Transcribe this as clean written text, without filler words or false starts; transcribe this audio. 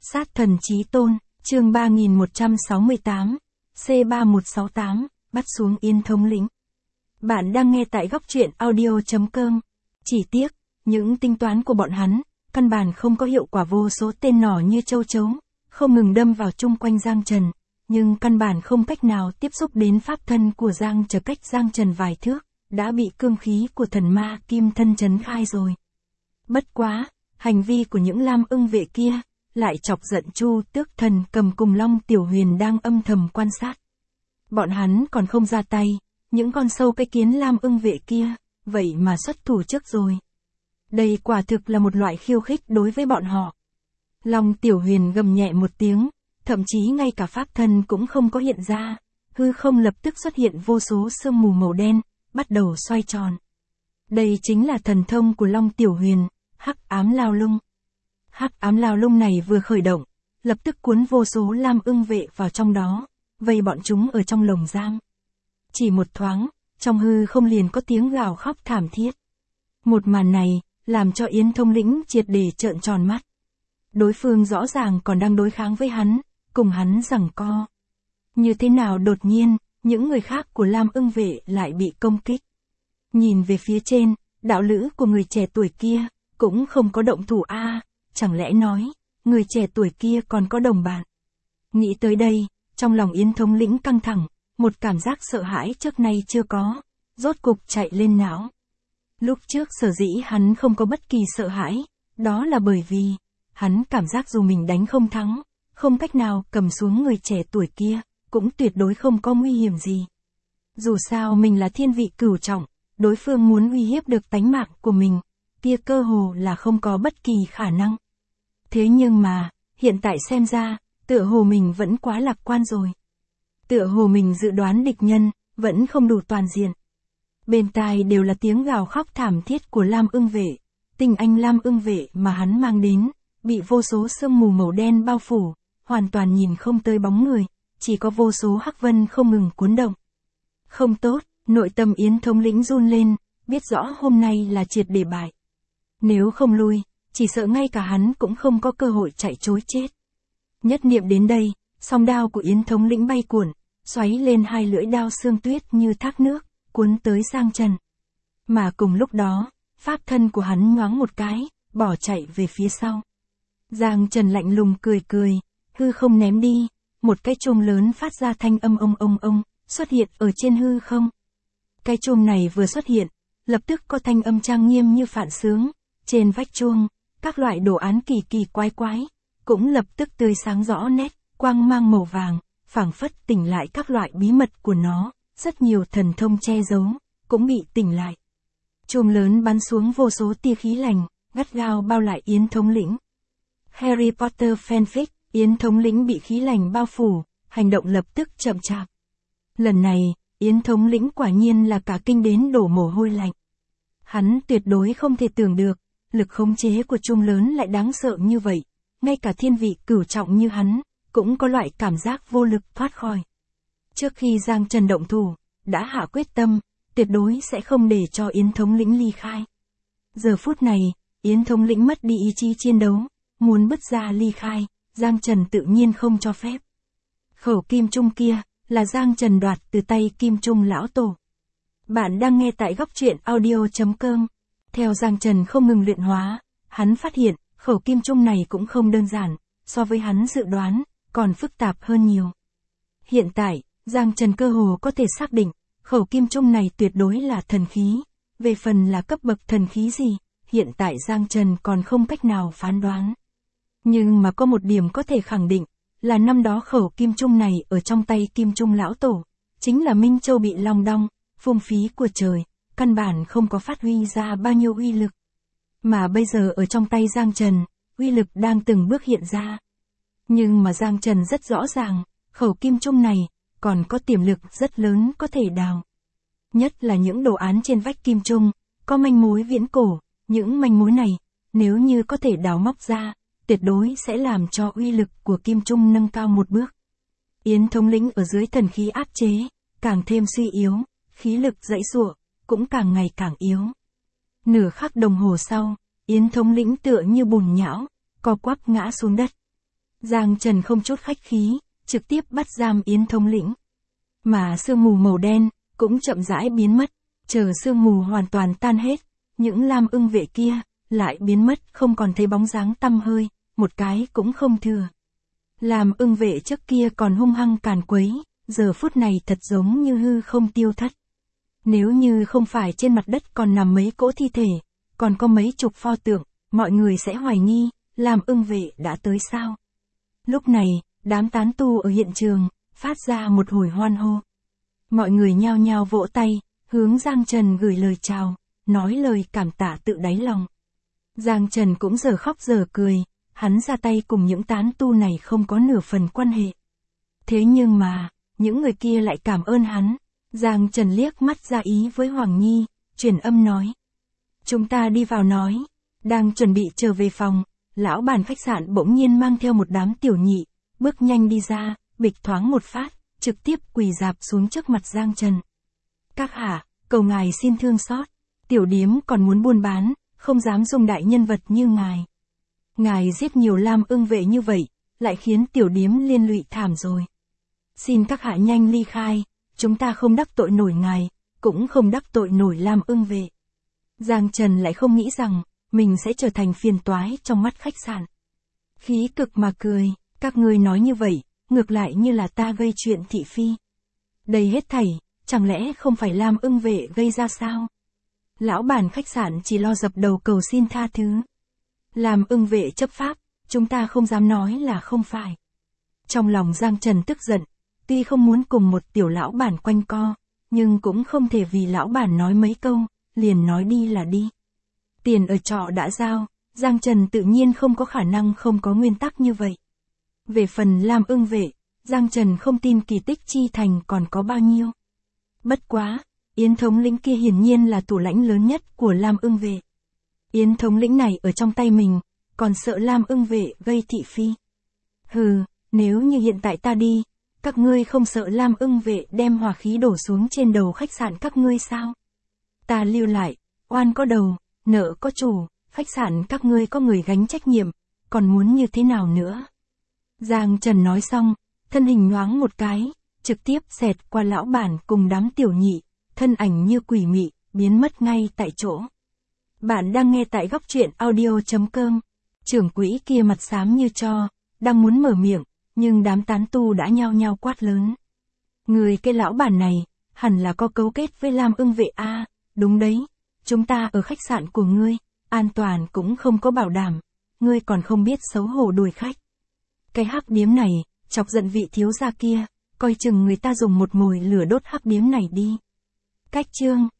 Sát thần chí tôn, chương 3168, C3168, bắt xuống Yến thống lĩnh. Bạn đang nghe tại góc truyện audio.com. Chỉ tiếc, những tính toán của bọn hắn, căn bản không có hiệu quả, vô số tên nỏ như châu chấu, không ngừng đâm vào chung quanh Giang Trần, nhưng căn bản không cách nào tiếp xúc đến pháp thân của Giang Trần, cách Giang Trần vài thước, đã bị cương khí của thần ma kim thân chấn khai rồi. Bất quá, hành vi của những Lam Ưng vệ kia, lại chọc giận Chu Tước Thần Cầm cùng Long Tiểu Huyền đang âm thầm quan sát. Bọn hắn còn không ra tay, những con sâu cái kiến Lam Ưng vệ kia, vậy mà xuất thủ trước rồi. Đây quả thực là một loại khiêu khích đối với bọn họ. Long Tiểu Huyền gầm nhẹ một tiếng, thậm chí ngay cả pháp thân cũng không có hiện ra, hư không lập tức xuất hiện vô số sương mù màu đen, bắt đầu xoay tròn. Đây chính là thần thông của Long Tiểu Huyền, Hắc Ám Lao Lung. Hắc Ám Lao Lung này vừa khởi động, lập tức cuốn vô số Lam Ưng vệ vào trong đó, vây bọn chúng ở trong lồng giam. Chỉ một thoáng, trong hư không liền có tiếng gào khóc thảm thiết. Một màn này, làm cho Yến thống lĩnh triệt để trợn tròn mắt. Đối phương rõ ràng còn đang đối kháng với hắn, cùng hắn giằng co. Như thế nào đột nhiên, những người khác của Lam Ưng vệ lại bị công kích. Nhìn về phía trên, đạo lữ của người trẻ tuổi kia, cũng không có động thủ chẳng lẽ nói, người trẻ tuổi kia còn có đồng bạn. Nghĩ tới đây, trong lòng Yến thống lĩnh căng thẳng, một cảm giác sợ hãi trước nay chưa có, rốt cục chạy lên não. Lúc trước sở dĩ hắn không có bất kỳ sợ hãi, đó là bởi vì, hắn cảm giác dù mình đánh không thắng, không cách nào cầm xuống người trẻ tuổi kia, cũng tuyệt đối không có nguy hiểm gì. Dù sao mình là thiên vị cửu trọng, đối phương muốn uy hiếp được tánh mạng của mình, kia cơ hồ là không có bất kỳ khả năng. Thế nhưng mà, hiện tại xem ra, tựa hồ mình vẫn quá lạc quan rồi. Tựa hồ mình dự đoán địch nhân, vẫn không đủ toàn diện. Bên tai đều là tiếng gào khóc thảm thiết của Lam Ưng vệ, tinh anh Lam Ưng vệ mà hắn mang đến, bị vô số sương mù màu đen bao phủ, hoàn toàn nhìn không tới bóng người, chỉ có vô số hắc vân không ngừng cuốn động. Không tốt, nội tâm Yến thống lĩnh run lên, biết rõ hôm nay là triệt để bại. Nếu không lui, chỉ sợ ngay cả hắn cũng không có cơ hội chạy trối chết. Nhất niệm đến đây, song đao của Yến thống lĩnh bay cuộn, xoáy lên hai lưỡi đao xương tuyết như thác nước, cuốn tới Giang Trần. Mà cùng lúc đó, pháp thân của hắn nhoáng một cái, bỏ chạy về phía sau. Giang Trần lạnh lùng cười cười, hư không ném đi, một cái chuông lớn phát ra thanh âm ông, xuất hiện ở trên hư không. Cái chuông này vừa xuất hiện, lập tức có thanh âm trang nghiêm như phản xướng, trên vách chuông, các loại đồ án kỳ kỳ quái, cũng lập tức tươi sáng rõ nét, quang mang màu vàng, phảng phất tỉnh lại các loại bí mật của nó, rất nhiều thần thông che giấu, cũng bị tỉnh lại. Chuông lớn bắn xuống vô số tia khí lành, gắt gao bao lại Yến thống lĩnh. Harry Potter fanfic, Yến thống lĩnh bị khí lành bao phủ, hành động lập tức chậm chạp. Lần này, Yến thống lĩnh quả nhiên là cả kinh đến đổ mồ hôi lạnh. Hắn tuyệt đối không thể tưởng được, lực khống chế của chuông lớn lại đáng sợ như vậy, ngay cả thiên vị cửu trọng như hắn, cũng có loại cảm giác vô lực thoát khỏi. Trước khi Giang Trần động thủ, đã hạ quyết tâm, tuyệt đối sẽ không để cho Yến thống lĩnh ly khai. Giờ phút này, Yến thống lĩnh mất đi ý chí chiến đấu, muốn bứt ra ly khai, Giang Trần tự nhiên không cho phép. Khẩu kim trung kia, là Giang Trần đoạt từ tay Kim Trung lão tổ. Bạn đang nghe tại góc truyện audio.com. Theo Giang Trần không ngừng luyện hóa, hắn phát hiện, khẩu kim trung này cũng không đơn giản, so với hắn dự đoán, còn phức tạp hơn nhiều. Hiện tại, Giang Trần cơ hồ có thể xác định, khẩu kim trung này tuyệt đối là thần khí. Về phần là cấp bậc thần khí gì, hiện tại Giang Trần còn không cách nào phán đoán. Nhưng mà có một điểm có thể khẳng định, là năm đó khẩu kim trung này ở trong tay Kim Trung lão tổ, chính là Minh Châu bị long đong, phung phí của trời, căn bản không có phát huy ra bao nhiêu uy lực. Mà bây giờ ở trong tay Giang Trần, uy lực đang từng bước hiện ra. Nhưng mà Giang Trần rất rõ ràng, khẩu kim trung này, còn có tiềm lực rất lớn có thể đào. Nhất là những đồ án trên vách kim trung, có manh mối viễn cổ, những manh mối này, nếu như có thể đào móc ra, tuyệt đối sẽ làm cho uy lực của kim trung nâng cao một bước. Yến thống lĩnh ở dưới thần khí áp chế, càng thêm suy yếu, khí lực giãy giụa cũng càng ngày càng yếu. Nửa khắc đồng hồ sau, Yến thống lĩnh tựa như bùn nhão, co quắp ngã xuống đất. Giang Trần không chút khách khí, trực tiếp bắt giam Yến thống lĩnh. Mà sương mù màu đen, cũng chậm rãi biến mất, chờ sương mù hoàn toàn tan hết, những Lam Ưng vệ kia, lại biến mất không còn thấy bóng dáng tăm hơi, một cái cũng không thừa. Lam Ưng vệ trước kia còn hung hăng càn quấy, giờ phút này thật giống như hư không tiêu thất. Nếu như không phải trên mặt đất còn nằm mấy cỗ thi thể, còn có mấy chục pho tượng, mọi người sẽ hoài nghi, Lam Ưng vệ đã tới sao. Lúc này, đám tán tu ở hiện trường, phát ra một hồi hoan hô. Mọi người nhao nhao vỗ tay, hướng Giang Trần gửi lời chào, nói lời cảm tạ tự đáy lòng. Giang Trần cũng giờ khóc giờ cười, hắn ra tay cùng những tán tu này không có nửa phần quan hệ. Thế nhưng mà, những người kia lại cảm ơn hắn. Giang Trần liếc mắt ra ý với Hoàng Nhi, truyền âm nói. Chúng ta đi vào nói. Đang chuẩn bị trở về phòng, lão bản khách sạn bỗng nhiên mang theo một đám tiểu nhị, bước nhanh đi ra, bịch thoáng một phát, trực tiếp quỳ rạp xuống trước mặt Giang Trần. Các hạ, cầu ngài xin thương xót, tiểu điếm còn muốn buôn bán, không dám dùng đại nhân vật như ngài. Ngài giết nhiều Lam Ưng vệ như vậy, lại khiến tiểu điếm liên lụy thảm rồi. Xin các hạ nhanh ly khai, chúng ta không đắc tội nổi ngài, cũng không đắc tội nổi Lam Ưng vệ. Giang Trần lại không nghĩ rằng, mình sẽ trở thành phiền toái trong mắt khách sạn. Khí cực mà cười, các ngươi nói như vậy, ngược lại như là ta gây chuyện thị phi. Đây hết thảy, chẳng lẽ không phải Lam Ưng vệ gây ra sao? Lão bản khách sạn chỉ lo dập đầu cầu xin tha thứ. Lam Ưng vệ chấp pháp, chúng ta không dám nói là không phải. Trong lòng Giang Trần tức giận, tuy không muốn cùng một tiểu lão bản quanh co, nhưng cũng không thể vì lão bản nói mấy câu, liền nói đi là đi. Tiền ở trọ đã giao, Giang Trần tự nhiên không có khả năng không có nguyên tắc như vậy. Về phần Lam Ưng vệ, Giang Trần không tin kỳ tích chi thành còn có bao nhiêu. Bất quá, Yến thống lĩnh kia hiển nhiên là thủ lãnh lớn nhất của Lam Ưng vệ. Yến thống lĩnh này ở trong tay mình, còn sợ Lam Ưng vệ gây thị phi. Hừ, nếu như hiện tại ta đi, các ngươi không sợ Lam Ưng vệ đem hỏa khí đổ xuống trên đầu khách sạn các ngươi sao? Ta lưu lại, oan có đầu, nợ có chủ, khách sạn các ngươi có người gánh trách nhiệm, còn muốn như thế nào nữa? Giang Trần nói xong, thân hình nhoáng một cái, trực tiếp xẹt qua lão bản cùng đám tiểu nhị, thân ảnh như quỷ mị, biến mất ngay tại chỗ. Bạn đang nghe tại góc truyện audio.com. Trưởng quỹ kia mặt xám như tro, đang muốn mở miệng, nhưng đám tán tu đã nhao nhao quát lớn. Người cái lão bản này, hẳn là có cấu kết với Lam Ưng vệ a, đúng đấy, chúng ta ở khách sạn của ngươi, an toàn cũng không có bảo đảm, ngươi còn không biết xấu hổ đuổi khách. Cái hắc điếm này, chọc giận vị thiếu gia kia, coi chừng người ta dùng một mồi lửa đốt hắc điếm này đi. Cách chương